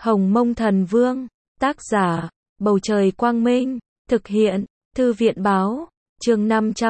Hồng Mông Thần Vương, tác giả, Bầu Trời Quang Minh, thực hiện, Thư viện Báo, chương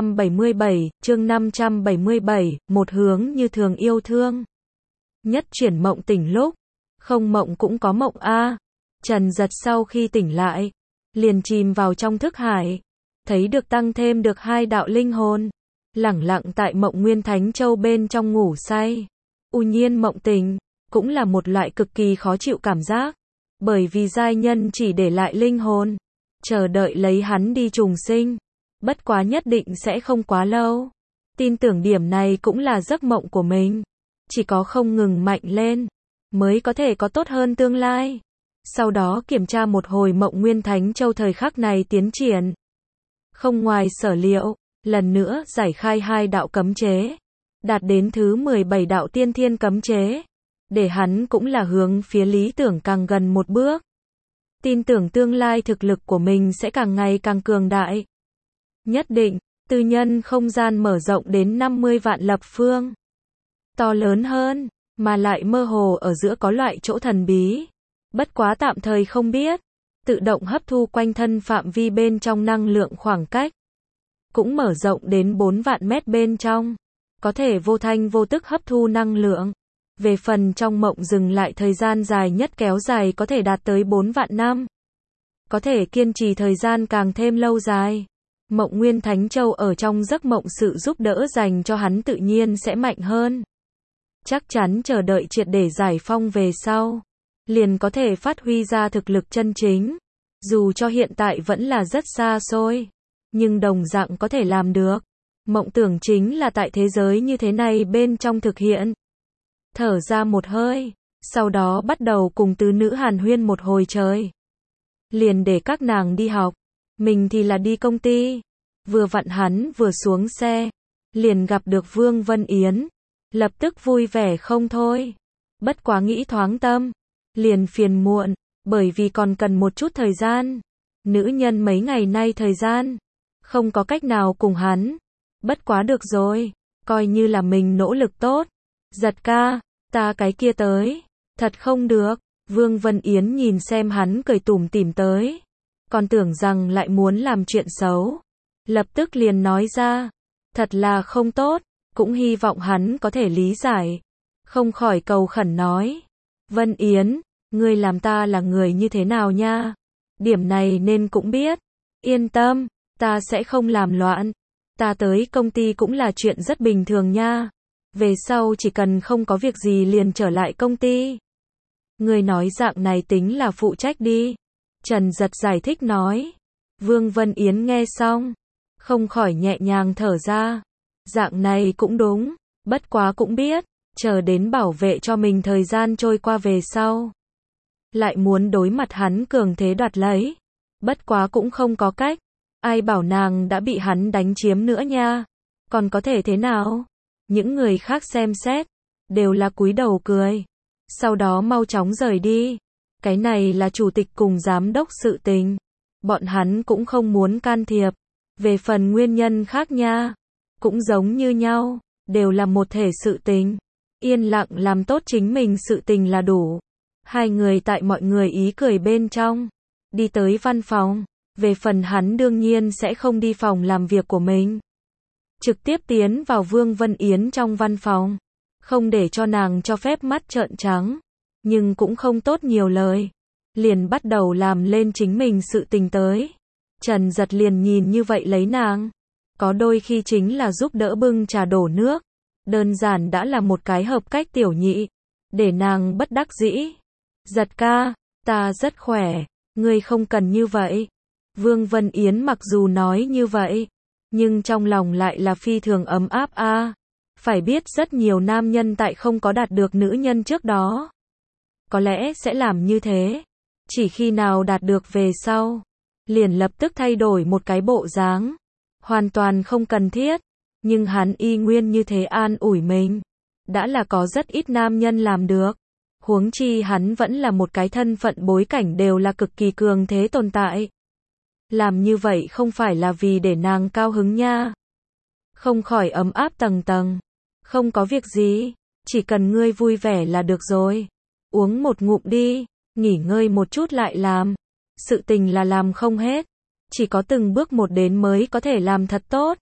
577, một hướng như thường yêu thương. Nhất chuyển mộng tỉnh lúc, không mộng cũng có mộng a. Trần Giật sau khi tỉnh lại, liền chìm vào trong thức hải, thấy được tăng thêm được 2 đạo linh hồn, lẳng lặng tại Mộng Nguyên Thánh Châu bên trong ngủ say. U nhiên mộng tỉnh, cũng là một loại cực kỳ khó chịu cảm giác, bởi vì giai nhân chỉ để lại linh hồn, chờ đợi lấy hắn đi trùng sinh, bất quá nhất định sẽ không quá lâu. Tin tưởng điểm này cũng là giấc mộng của mình, chỉ có không ngừng mạnh lên, mới có thể có tốt hơn tương lai. Sau đó kiểm tra một hồi Mộng Nguyên Thánh Châu thời khắc này tiến triển. Không ngoài sở liệu, lần nữa giải khai 2 đạo cấm chế, đạt đến thứ 17 đạo tiên thiên cấm chế, để hắn cũng là hướng phía lý tưởng càng gần một bước. Tin tưởng tương lai thực lực của mình sẽ càng ngày càng cường đại. Nhất định, tư nhân không gian mở rộng đến 50 vạn lập phương. To lớn hơn, mà lại mơ hồ ở giữa có loại chỗ thần bí. Bất quá tạm thời không biết, tự động hấp thu quanh thân phạm vi bên trong năng lượng khoảng cách. Cũng mở rộng đến 4 vạn mét bên trong, có thể vô thanh vô tức hấp thu năng lượng. Về phần trong mộng dừng lại thời gian dài nhất kéo dài có thể đạt tới 4 vạn năm. Có thể kiên trì thời gian càng thêm lâu dài. Mộng Nguyên Thánh Châu ở trong giấc mộng sự giúp đỡ dành cho hắn tự nhiên sẽ mạnh hơn. Chắc chắn chờ đợi triệt để giải phong về sau, liền có thể phát huy ra thực lực chân chính. Dù cho hiện tại vẫn là rất xa xôi, nhưng đồng dạng có thể làm được. Mộng tưởng chính là tại thế giới như thế này bên trong thực hiện. Thở ra một hơi, sau đó bắt đầu cùng tứ nữ hàn huyên một hồi trời. Liền để các nàng đi học, mình thì là đi công ty. Vừa vặn hắn vừa xuống xe, liền gặp được Vương Vân Yến, lập tức vui vẻ không thôi. Bất quá nghĩ thoáng tâm, liền phiền muộn, bởi vì còn cần một chút thời gian. Nữ nhân mấy ngày nay thời gian, không có cách nào cùng hắn. Bất quá được rồi, coi như là mình nỗ lực tốt. Giật ca, ta cái kia tới. Thật không được. Vương Vân Yến nhìn xem hắn cười tủm tỉm tới, còn tưởng rằng lại muốn làm chuyện xấu. Lập tức liền nói ra, thật là không tốt, cũng hy vọng hắn có thể lý giải. Không khỏi cầu khẩn nói, Vân Yến, ngươi làm ta là người như thế nào nha? Điểm này nên cũng biết. Yên tâm, ta sẽ không làm loạn. Ta tới công ty cũng là chuyện rất bình thường nha. Về sau chỉ cần không có việc gì liền trở lại công ty. Ngươi nói dạng này tính là phụ trách đi. Trần Giật giải thích nói. Vương Vân Yến nghe xong, không khỏi nhẹ nhàng thở ra. Dạng này cũng đúng, bất quá cũng biết, chờ đến bảo vệ cho mình thời gian trôi qua về sau. Lại muốn đối mặt hắn cường thế đoạt lấy. Bất quá cũng không có cách. Ai bảo nàng đã bị hắn đánh chiếm nữa nha. Còn có thể thế nào? Những người khác xem xét, đều là cúi đầu cười. Sau đó mau chóng rời đi. Cái này là chủ tịch cùng giám đốc sự tình. Bọn hắn cũng không muốn can thiệp. Về phần nguyên nhân khác nha, cũng giống như nhau, đều là một thể sự tình. Yên lặng làm tốt chính mình sự tình là đủ. Hai người tại mọi người ý cười bên trong, đi tới văn phòng. Về phần hắn đương nhiên sẽ không đi phòng làm việc của mình. Trực tiếp tiến vào Vương Vân Yến trong văn phòng. Không để cho nàng cho phép mắt trợn trắng. Nhưng cũng không tốt nhiều lời. Liền bắt đầu làm lên chính mình sự tình tới. Trần Giật liền nhìn như vậy lấy nàng. Có đôi khi chính là giúp đỡ bưng trà đổ nước. Đơn giản đã là một cái hợp cách tiểu nhị. Để nàng bất đắc dĩ. Giật ca, ta rất khỏe. Ngươi không cần như vậy. Vương Vân Yến mặc dù nói như vậy, nhưng trong lòng lại là phi thường ấm áp a. Phải biết rất nhiều nam nhân tại không có đạt được nữ nhân trước đó, có lẽ sẽ làm như thế. Chỉ khi nào đạt được về sau, liền lập tức thay đổi một cái bộ dáng. Hoàn toàn không cần thiết. Nhưng hắn y nguyên như thế an ủi mình. Đã là có rất ít nam nhân làm được. Huống chi hắn vẫn là một cái thân phận bối cảnh đều là cực kỳ cường thế tồn tại. Làm như vậy không phải là vì để nàng cao hứng nha. Không khỏi ấm áp tầng tầng. Không có việc gì, chỉ cần ngươi vui vẻ là được rồi. Uống một ngụm đi. nghỉ ngơi một chút lại làm. Sự tình là làm không hết, chỉ có từng bước một đến mới có thể làm thật tốt.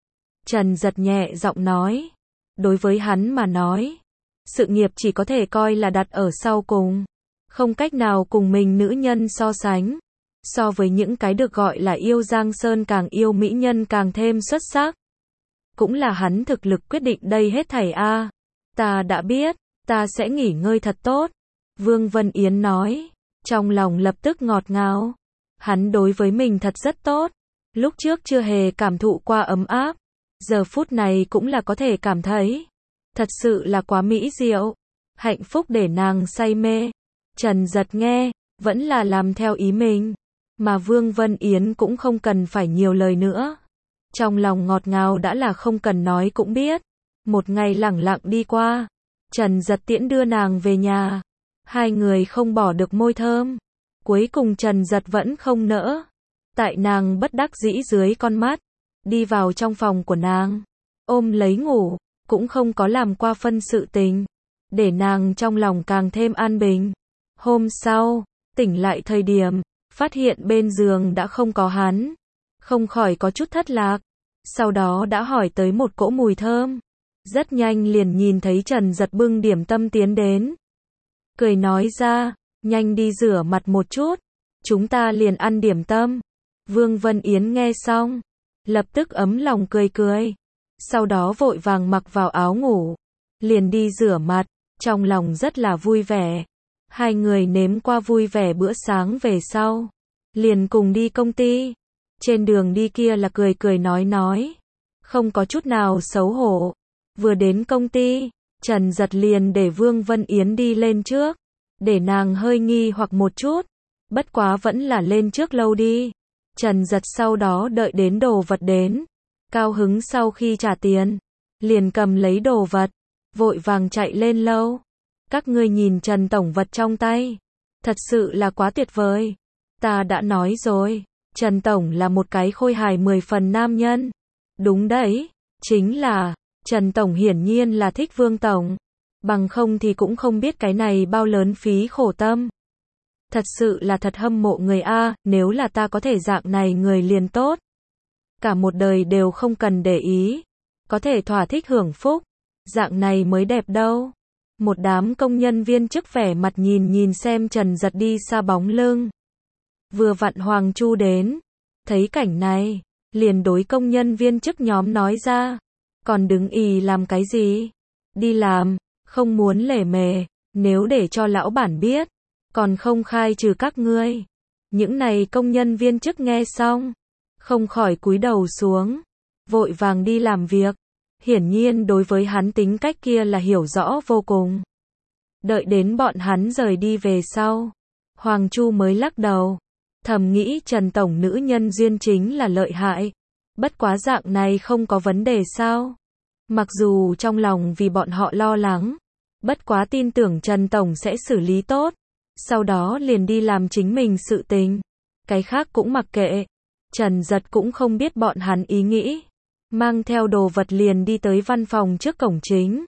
Trần Giật nhẹ giọng nói, đối với hắn mà nói, sự nghiệp chỉ có thể coi là đặt ở sau cùng, không cách nào cùng mình nữ nhân so sánh. So với những cái được gọi là yêu Giang Sơn càng yêu mỹ nhân càng thêm xuất sắc. Cũng là hắn thực lực quyết định đây hết thảy a. Ta đã biết, ta sẽ nghỉ ngơi thật tốt. Vương Vân Yến nói, trong lòng lập tức ngọt ngào. Hắn đối với mình thật rất tốt. Lúc trước chưa hề cảm thụ qua ấm áp. Giờ phút này cũng là có thể cảm thấy. Thật sự là quá mỹ diệu. Hạnh phúc để nàng say mê. Trần Giật nghe, vẫn là làm theo ý mình. Mà Vương Vân Yến cũng không cần phải nhiều lời nữa. Trong lòng ngọt ngào đã là không cần nói cũng biết. Một ngày lẳng lặng đi qua. Trần Giật tiễn đưa nàng về nhà. Hai người không bỏ được môi thơm. Cuối cùng Trần Giật vẫn không nỡ. Tại nàng bất đắc dĩ dưới con mắt. Đi vào trong phòng của nàng. Ôm lấy ngủ. Cũng không có làm qua phân sự tình. Để nàng trong lòng càng thêm an bình. Hôm sau, tỉnh lại thời điểm. Phát hiện bên giường đã không có hắn. Không khỏi có chút thất lạc. Sau đó đã hỏi tới một cỗ mùi thơm. Rất nhanh liền nhìn thấy Trần Giật bưng điểm tâm tiến đến. Cười nói ra, nhanh đi rửa mặt một chút. Chúng ta liền ăn điểm tâm. Vương Vân Yến nghe xong. Lập tức ấm lòng cười cười. Sau đó vội vàng mặc vào áo ngủ. Liền đi rửa mặt. Trong lòng rất là vui vẻ. Hai người nếm qua vui vẻ bữa sáng về sau. Liền cùng đi công ty. Trên đường đi kia là cười cười nói. Không có chút nào xấu hổ. Vừa đến công ty, Trần Giật liền để Vương Vân Yến đi lên trước. Để nàng hơi nghi hoặc một chút. Bất quá vẫn là lên trước lâu đi. Trần Giật sau đó đợi đến đồ vật đến. Cao hứng sau khi trả tiền. Liền cầm lấy đồ vật. Vội vàng chạy lên lâu. Các ngươi nhìn Trần Tổng vật trong tay. Thật sự là quá tuyệt vời. Ta đã nói rồi. Trần Tổng là một cái khôi hài 10 phần nam nhân. Đúng đấy. Chính là. Trần Tổng hiển nhiên là thích Vương Tổng. Bằng không thì cũng không biết cái này bao lớn phí khổ tâm. Thật sự là thật hâm mộ người A. Nếu là ta có thể dạng này người liền tốt. Cả một đời đều không cần để ý. Có thể thỏa thích hưởng phúc. Dạng này mới đẹp đâu. Một đám công nhân viên chức vẻ mặt nhìn xem Trần Giật đi xa bóng lưng. Vừa vặn Hoàng Chu đến. Thấy cảnh này. Liền đối công nhân viên chức nhóm nói ra. Còn đứng ì làm cái gì? Đi làm. Không muốn lề mề. Nếu để cho lão bản biết. Còn không khai trừ các ngươi. Những này công nhân viên chức nghe xong. Không khỏi cúi đầu xuống. Vội vàng đi làm việc. Hiển nhiên đối với hắn tính cách kia là hiểu rõ vô cùng. Đợi đến bọn hắn rời đi về sau. Hoàng Chu mới lắc đầu. Thầm nghĩ Trần Tổng nữ nhân duyên chính là lợi hại. Bất quá dạng này không có vấn đề sao. Mặc dù trong lòng vì bọn họ lo lắng. Bất quá tin tưởng Trần Tổng sẽ xử lý tốt. Sau đó liền đi làm chính mình sự tình. Cái khác cũng mặc kệ. Trần Giật cũng không biết bọn hắn ý nghĩ. Mang theo đồ vật liền đi tới văn phòng trước cổng chính.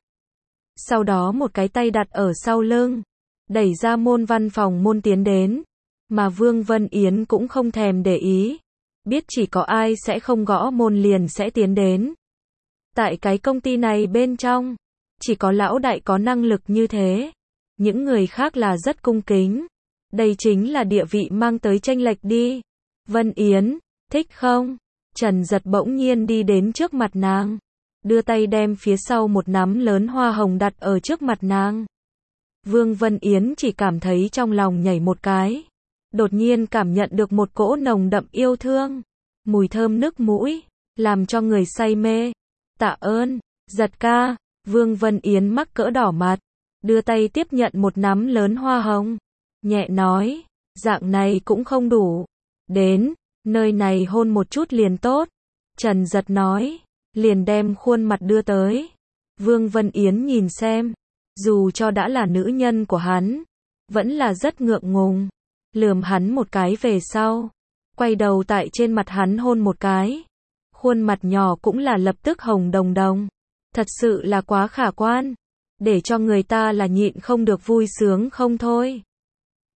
Sau đó một cái tay đặt ở sau lưng. Đẩy ra môn văn phòng môn tiến đến. Mà Vương Vân Yến cũng không thèm để ý. Biết chỉ có ai sẽ không gõ môn liền sẽ tiến đến. Tại cái công ty này bên trong. Chỉ có lão đại có năng lực như thế. Những người khác là rất cung kính. Đây chính là địa vị mang tới chênh lệch đi. Vân Yến, thích không? Trần Giật bỗng nhiên đi đến trước mặt nàng. Đưa tay đem phía sau một nắm lớn hoa hồng đặt ở trước mặt nàng. Vương Vân Yến chỉ cảm thấy trong lòng nhảy một cái. Đột nhiên cảm nhận được một cỗ nồng đậm yêu thương. Mùi thơm nước mũi. Làm cho người say mê. Tạ ơn, Giật ca. Vương Vân Yến mắc cỡ đỏ mặt. Đưa tay tiếp nhận một nắm lớn hoa hồng. Nhẹ nói. Dạng này cũng không đủ. Đến. Nơi này hôn một chút liền tốt. Trần Giật nói. Liền đem khuôn mặt đưa tới. Vương Vân Yến nhìn xem. Dù cho đã là nữ nhân của hắn. Vẫn là rất ngượng ngùng. Lườm hắn một cái về sau. Quay đầu tại trên mặt hắn hôn một cái. Khuôn mặt nhỏ cũng là lập tức hồng đồng đồng. Thật sự là quá khả quan. Để cho người ta là nhịn không được vui sướng không thôi.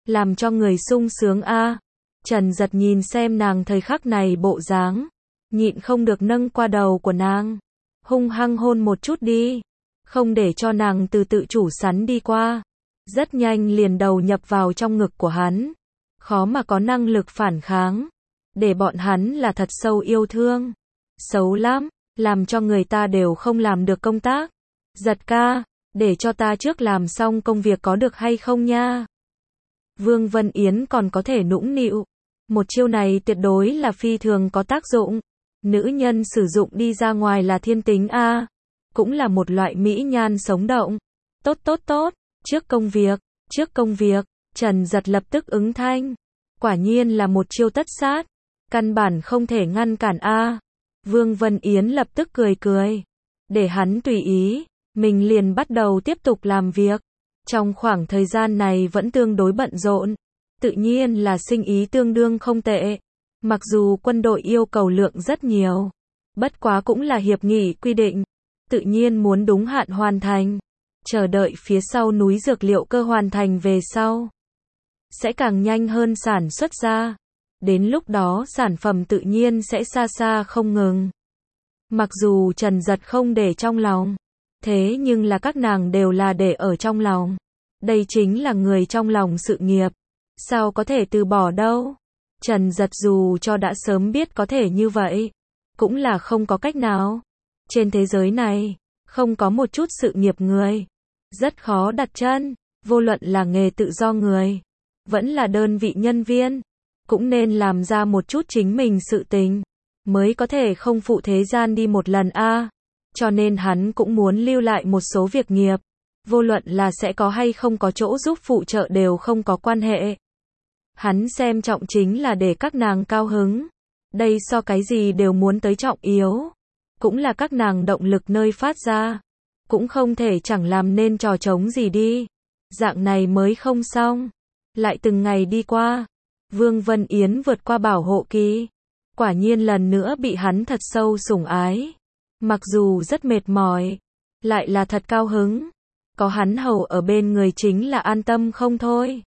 làm cho người sung sướng a. Trần Giật nhìn xem nàng thời khắc này bộ dáng, nhịn không được nâng qua đầu của nàng, hung hăng hôn một chút đi, không để cho nàng từ tự chủ sắn đi qua. Rất nhanh liền đầu nhập vào trong ngực của hắn, khó mà có năng lực phản kháng, để bọn hắn là thật sâu yêu thương. Xấu lắm, làm cho người ta đều không làm được công tác. Giật ca, để cho ta trước làm xong công việc có được hay không nha. Vương Vân Yến còn có thể nũng nịu, một chiêu này tuyệt đối là phi thường có tác dụng. Nữ nhân sử dụng đi ra ngoài là thiên tính a, cũng là một loại mỹ nhan sống động. Tốt tốt tốt, trước công việc, Trần Giật lập tức ứng thanh. Quả nhiên là một chiêu tất sát, căn bản không thể ngăn cản a. Vương Vân Yến lập tức cười cười, để hắn tùy ý, mình liền bắt đầu tiếp tục làm việc. Trong khoảng thời gian này vẫn tương đối bận rộn, tự nhiên là sinh ý tương đương không tệ. Mặc dù quân đội yêu cầu lượng rất nhiều, bất quá cũng là hiệp nghị quy định, tự nhiên muốn đúng hạn hoàn thành. Chờ đợi phía sau núi dược liệu cơ hoàn thành về sau, sẽ càng nhanh hơn sản xuất ra. Đến lúc đó sản phẩm tự nhiên sẽ xa xa không ngừng. Mặc dù Trần Giật không để trong lòng, thế nhưng là các nàng đều là để ở trong lòng. Đây chính là người trong lòng sự nghiệp, sao có thể từ bỏ đâu. Trần Giật dù cho đã sớm biết có thể như vậy, cũng là không có cách nào. Trên thế giới này, không có một chút sự nghiệp người, rất khó đặt chân, vô luận là nghề tự do người, vẫn là đơn vị nhân viên, cũng nên làm ra một chút chính mình sự tình, mới có thể không phụ thế gian đi một lần a. Cho nên hắn cũng muốn lưu lại một số việc nghiệp, vô luận là sẽ có hay không có chỗ giúp phụ trợ đều không có quan hệ. Hắn xem trọng chính là để các nàng cao hứng, đây so cái gì đều muốn tới trọng yếu, cũng là các nàng động lực nơi phát ra, cũng không thể chẳng làm nên trò trống gì đi, dạng này mới không xong. Lại từng ngày đi qua, Vương Vân Yến vượt qua bảo hộ kỳ, quả nhiên lần nữa bị hắn thật sâu sủng ái. Mặc dù rất mệt mỏi, lại là thật cao hứng, có hắn hầu ở bên người chính là an tâm không thôi.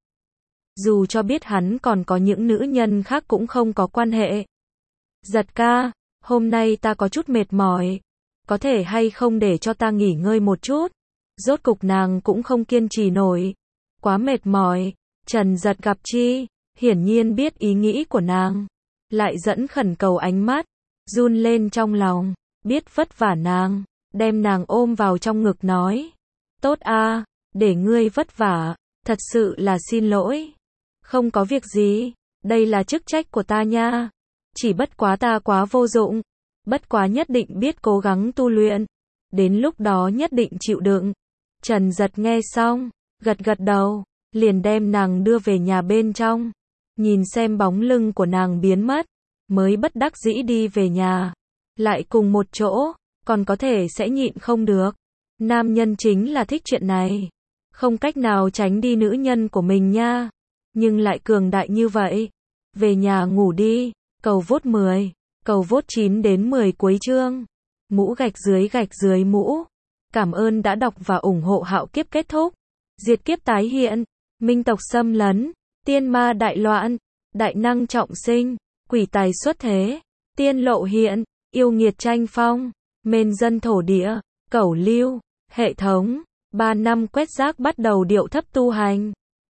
Dù cho biết hắn còn có những nữ nhân khác cũng không có quan hệ. Giật ca, hôm nay ta có chút mệt mỏi, có thể hay không để cho ta nghỉ ngơi một chút. Rốt cục nàng cũng không kiên trì nổi, quá mệt mỏi. Trần Giật gặp chi, hiển nhiên biết ý nghĩ của nàng, lại dẫn khẩn cầu ánh mắt, run lên trong lòng, biết vất vả nàng, đem nàng ôm vào trong ngực nói, tốt a, để ngươi vất vả, thật sự là xin lỗi. Không có việc gì, đây là chức trách của ta nha, chỉ bất quá ta quá vô dụng, bất quá nhất định biết cố gắng tu luyện, đến lúc đó nhất định chịu đựng. Trần Giật nghe xong, gật gật đầu, liền đem nàng đưa về nhà bên trong, nhìn xem bóng lưng của nàng biến mất, mới bất đắc dĩ đi về nhà, lại cùng một chỗ, còn có thể sẽ nhịn không được. Nam nhân chính là thích chuyện này, không cách nào tránh đi nữ nhân của mình nha, nhưng lại cường đại như vậy. Về nhà ngủ đi, cầu vote 10, cầu vote 9 đến 10 cuối chương. Mũ gạch dưới mũ. Cảm ơn đã đọc và ủng hộ. Hạo kiếp kết thúc, diệt kiếp tái hiện, minh tộc xâm lấn, tiên ma đại loạn, đại năng trọng sinh, quỷ tài xuất thế, tiên lộ hiện, yêu nghiệt tranh phong, mên dân thổ địa, cẩu lưu, hệ thống, 3 năm quét rác bắt đầu điệu thấp tu hành.